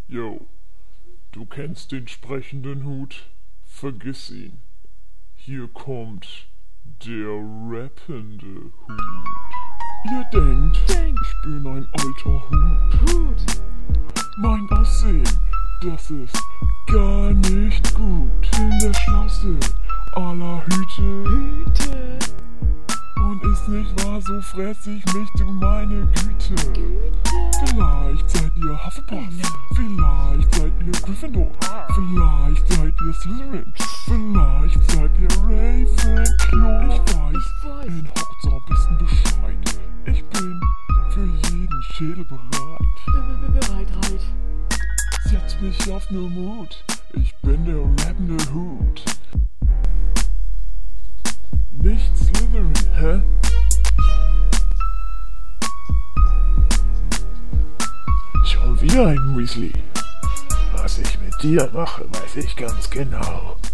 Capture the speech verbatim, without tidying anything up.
Yo, du kennst den sprechenden Hut? Vergiss ihn. Hier kommt der rappende Hut. Ihr denkt, Denk. ich bin ein alter Hut. Hut. Mein Aussehen, das ist gar nicht gut. Bin der schlauste aller Hüte. Hüte. Und ist nicht wahr, so fress ich mich, du meine Güte. Güte. Vielleicht seid ihr Hufflepuff, vielleicht seid ihr Gryffindor, vielleicht seid ihr Slytherin, vielleicht seid ihr Ravenclaw. Ich weiß, Ich weiß. in Hogwarts am besten Bescheid. Ich bin für jeden Schädel bereit. Be- be- Bereit, reit. Setz mich auf nur Mut, ich bin der rappende Hut. Nicht Slytherin, hä? Schon wieder ein Weasley. Was ich mit dir mache, weiß ich ganz genau.